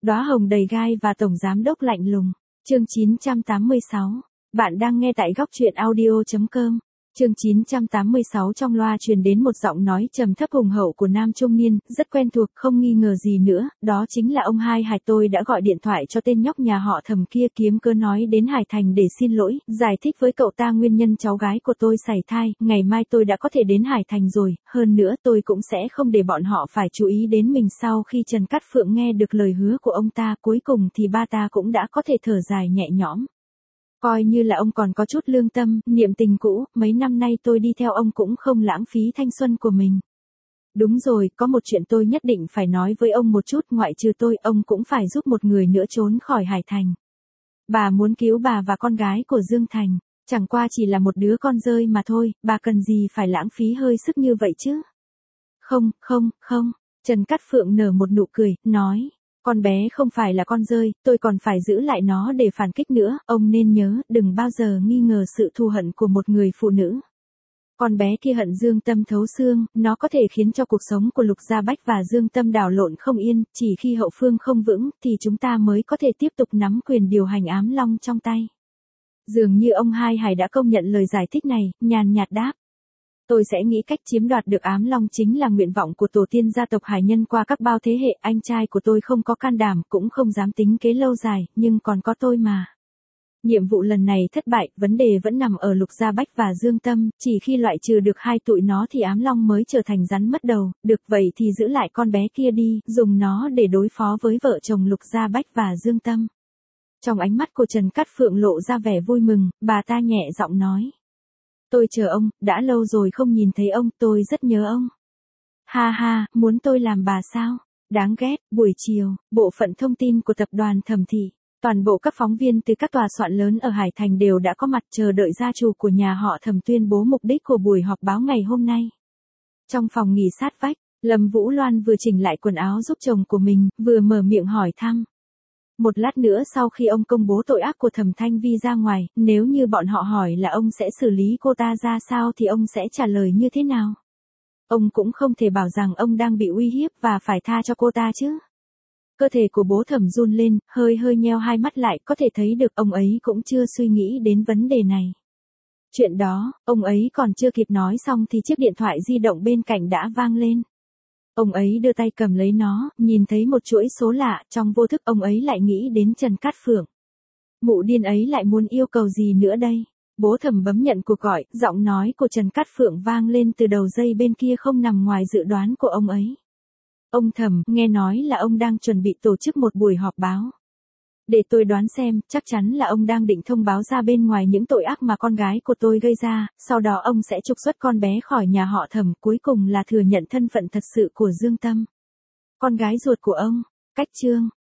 Đóa hồng đầy gai và tổng giám đốc lạnh lùng. Chương 986. Bạn đang nghe tại góc truyện audio.com. Chương 986 trong loa truyền đến một giọng nói trầm thấp hùng hậu của nam trung niên, rất quen thuộc, không nghi ngờ gì nữa, đó chính là ông Hai Hải. Tôi đã gọi điện thoại cho tên nhóc nhà họ Thẩm kia kiếm cớ nói đến Hải Thành để xin lỗi, giải thích với cậu ta nguyên nhân cháu gái của tôi sảy thai, ngày mai tôi đã có thể đến Hải Thành rồi, hơn nữa tôi cũng sẽ không để bọn họ phải chú ý đến mình. Sau khi Trần Cát Phượng nghe được lời hứa của ông ta, cuối cùng thì ba ta cũng đã có thể thở dài nhẹ nhõm. Coi như là ông còn có chút lương tâm, niệm tình cũ, mấy năm nay tôi đi theo ông cũng không lãng phí thanh xuân của mình. Đúng rồi, có một chuyện tôi nhất định phải nói với ông một chút, ngoại trừ tôi, ông cũng phải giúp một người nữa trốn khỏi Hải Thành. Bà muốn cứu bà và con gái của Dương Thành, chẳng qua chỉ là một đứa con dơi mà thôi, bà cần gì phải lãng phí hơi sức như vậy chứ? Không, Trần Cát Phượng nở một nụ cười, nói. Con bé không phải là con dơi, tôi còn phải giữ lại nó để phản kích nữa, ông nên nhớ, đừng bao giờ nghi ngờ sự thù hận của một người phụ nữ. Con bé kia hận Dương Tâm thấu xương, nó có thể khiến cho cuộc sống của Lục Gia Bách và Dương Tâm đảo lộn không yên, chỉ khi hậu phương không vững, thì chúng ta mới có thể tiếp tục nắm quyền điều hành Ám Long trong tay. Dường như ông Hai Hải đã công nhận lời giải thích này, nhàn nhạt đáp. Tôi sẽ nghĩ cách chiếm đoạt được Ám Long chính là nguyện vọng của tổ tiên gia tộc Hải Nhân qua các bao thế hệ, anh trai của tôi không có can đảm, cũng không dám tính kế lâu dài, nhưng còn có tôi mà. Nhiệm vụ lần này thất bại, vấn đề vẫn nằm ở Lục Gia Bách và Dương Tâm, chỉ khi loại trừ được hai tụi nó thì Ám Long mới trở thành rắn mất đầu, được vậy thì giữ lại con bé kia đi, dùng nó để đối phó với vợ chồng Lục Gia Bách và Dương Tâm. Trong ánh mắt của Trần Cát Phượng lộ ra vẻ vui mừng, bà ta nhẹ giọng nói. Tôi chờ ông, đã lâu rồi không nhìn thấy ông, tôi rất nhớ ông. Ha, muốn tôi làm bà sao? Đáng ghét. Buổi chiều, bộ phận thông tin của tập đoàn Thẩm Thị, toàn bộ các phóng viên từ các tòa soạn lớn ở Hải Thành đều đã có mặt chờ đợi gia chủ của nhà họ Thẩm tuyên bố mục đích của buổi họp báo ngày hôm nay. Trong phòng nghỉ sát vách, Lâm Vũ Loan vừa chỉnh lại quần áo giúp chồng của mình, vừa mở miệng hỏi thăm. Một lát nữa sau khi ông công bố tội ác của Thẩm Thanh Vi ra ngoài, nếu như bọn họ hỏi là ông sẽ xử lý cô ta ra sao thì ông sẽ trả lời như thế nào? Ông cũng không thể bảo rằng ông đang bị uy hiếp và phải tha cho cô ta chứ. Cơ thể của bố Thẩm run lên, hơi nheo hai mắt lại, có thể thấy được ông ấy cũng chưa suy nghĩ đến vấn đề này. Chuyện đó, ông ấy còn chưa kịp nói xong thì chiếc điện thoại di động bên cạnh đã vang lên. Ông ấy đưa tay cầm lấy nó, nhìn thấy một chuỗi số lạ, trong vô thức ông ấy lại nghĩ đến Trần Cát Phượng. Mụ điên ấy lại muốn yêu cầu gì nữa đây? Bố Thẩm bấm nhận cuộc gọi, giọng nói của Trần Cát Phượng vang lên từ đầu dây bên kia không nằm ngoài dự đoán của ông ấy. Ông Thẩm, nghe nói là ông đang chuẩn bị tổ chức một buổi họp báo. Để tôi đoán xem, chắc chắn là ông đang định thông báo ra bên ngoài những tội ác mà con gái của tôi gây ra, sau đó ông sẽ trục xuất con bé khỏi nhà họ Thẩm, cuối cùng là thừa nhận thân phận thật sự của Dương Tâm. Con gái ruột của ông. Cách chương.